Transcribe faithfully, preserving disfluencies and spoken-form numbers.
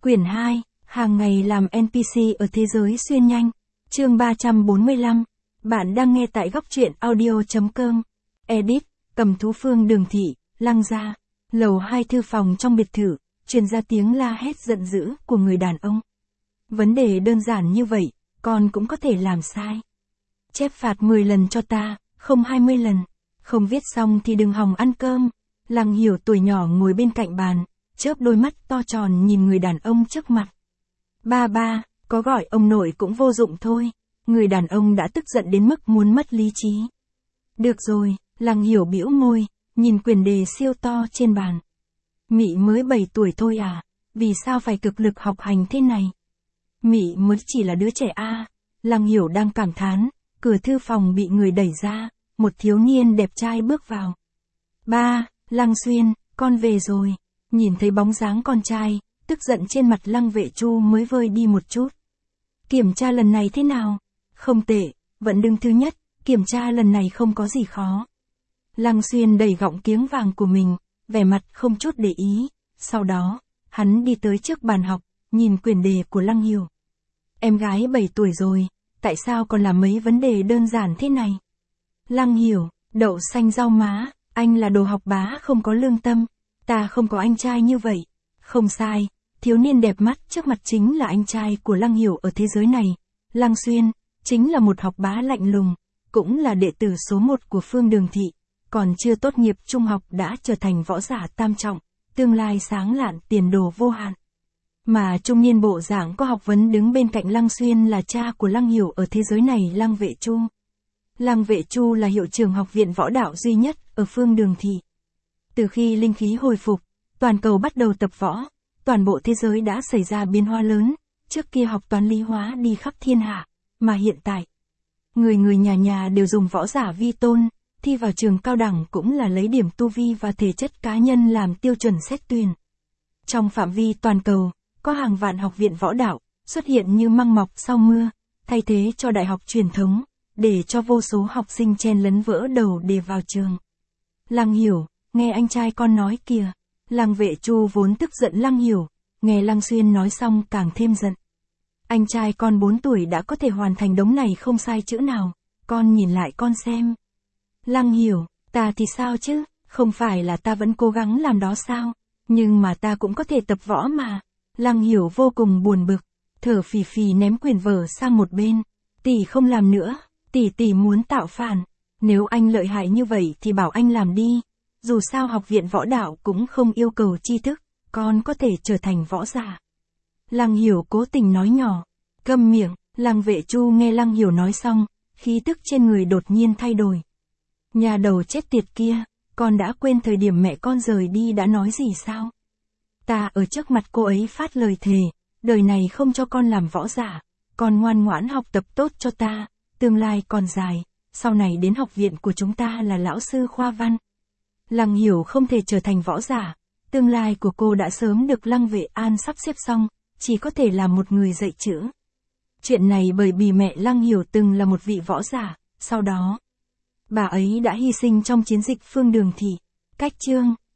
Quyển hai, hàng ngày làm en pê xê ở thế giới xuyên nhanh. Chương ba trăm bốn mươi lăm. Bạn đang nghe tại góc truyện audio chấm com. Edit, Cầm Thú Phương Đường Thị, Lăng Gia. Lầu hai thư phòng trong biệt thự, truyền ra tiếng la hét giận dữ của người đàn ông. Vấn đề đơn giản như vậy, con cũng có thể làm sai. Chép phạt mười lần cho ta, không hai mươi lần. Không viết xong thì đừng hòng ăn cơm. Lăng Hiểu tuổi nhỏ ngồi bên cạnh bàn, chớp đôi mắt to tròn nhìn người đàn ông trước mặt. Ba ba, có gọi ông nội cũng vô dụng thôi. Người đàn ông đã tức giận đến mức muốn mất lý trí. Được rồi, Lăng Hiểu bĩu môi, nhìn quyển đề siêu to trên bàn. Mị mới bảy tuổi thôi à, vì sao phải cực lực học hành thế này? Mị mới chỉ là đứa trẻ a. À. Lăng Hiểu đang cảm thán, cửa thư phòng bị người đẩy ra, một thiếu niên đẹp trai bước vào. Ba, Lăng Xuyên, con về rồi. Nhìn thấy bóng dáng con trai, tức giận trên mặt Lăng Vệ Chu mới vơi đi một chút. Kiểm tra lần này thế nào? Không tệ, vẫn đứng thứ nhất, kiểm tra lần này không có gì khó. Lăng Xuyên đẩy gọng kiếng vàng của mình, vẻ mặt không chút để ý. Sau đó, hắn đi tới trước bàn học, nhìn quyển đề của Lăng Hiểu. Em gái bảy tuổi rồi, tại sao còn làm mấy vấn đề đơn giản thế này? Lăng Hiểu, đậu xanh rau má, anh là đồ học bá không có lương tâm. Ta không có anh trai như vậy. Không sai, thiếu niên đẹp mắt trước mặt chính là anh trai của Lăng Hiểu ở thế giới này. Lăng Xuyên, chính là một học bá lạnh lùng, cũng là đệ tử số một của Phương Đường Thị, còn chưa tốt nghiệp trung học đã trở thành võ giả tam trọng, tương lai sáng lạn tiền đồ vô hạn. Mà trung niên bộ dạng có học vấn đứng bên cạnh Lăng Xuyên là cha của Lăng Hiểu ở thế giới này, Lăng Vệ Chu. Lăng Vệ Chu là hiệu trưởng học viện võ đạo duy nhất ở Phương Đường Thị. Từ khi linh khí hồi phục, toàn cầu bắt đầu tập võ, toàn bộ thế giới đã xảy ra biến hóa lớn, trước kia học toán lý hóa đi khắp thiên hạ, mà hiện tại, người người nhà nhà đều dùng võ giả vi tôn, thi vào trường cao đẳng cũng là lấy điểm tu vi và thể chất cá nhân làm tiêu chuẩn xét tuyển. Trong phạm vi toàn cầu, có hàng vạn học viện võ đạo, xuất hiện như măng mọc sau mưa, thay thế cho đại học truyền thống, để cho vô số học sinh chen lấn vỡ đầu để vào trường. Lăng Hiểu, nghe anh trai con nói kìa. Lăng Vệ Chu vốn tức giận Lăng Hiểu, nghe Lăng Xuyên nói xong càng thêm giận. Anh trai con bốn tuổi đã có thể hoàn thành đống này không sai chữ nào, con nhìn lại con xem. Lăng Hiểu, ta thì sao chứ, không phải là ta vẫn cố gắng làm đó sao, nhưng mà ta cũng có thể tập võ mà. Lăng Hiểu vô cùng buồn bực, thở phì phì ném quyển vở sang một bên. Tỷ không làm nữa, tỷ tỷ muốn tạo phản, nếu anh lợi hại như vậy thì bảo anh làm đi. Dù sao học viện võ đạo cũng không yêu cầu tri thức, con có thể trở thành võ giả. Lăng Hiểu cố tình nói nhỏ, câm miệng. Lăng Vệ Chu nghe Lăng Hiểu nói xong, khí tức trên người đột nhiên thay đổi. Nhà đầu chết tiệt kia, con đã quên thời điểm mẹ con rời đi đã nói gì sao? Ta ở trước mặt cô ấy phát lời thề, đời này không cho con làm võ giả, con ngoan ngoãn học tập tốt cho ta, tương lai còn dài, sau này đến học viện của chúng ta là lão sư khoa văn. Lăng Hiểu không thể trở thành võ giả, tương lai của cô đã sớm được Lăng Vệ An sắp xếp xong, chỉ có thể là một người dạy chữ. Chuyện này bởi vì mẹ Lăng Hiểu từng là một vị võ giả, sau đó, bà ấy đã hy sinh trong chiến dịch Phương Đường Thị. Cách chương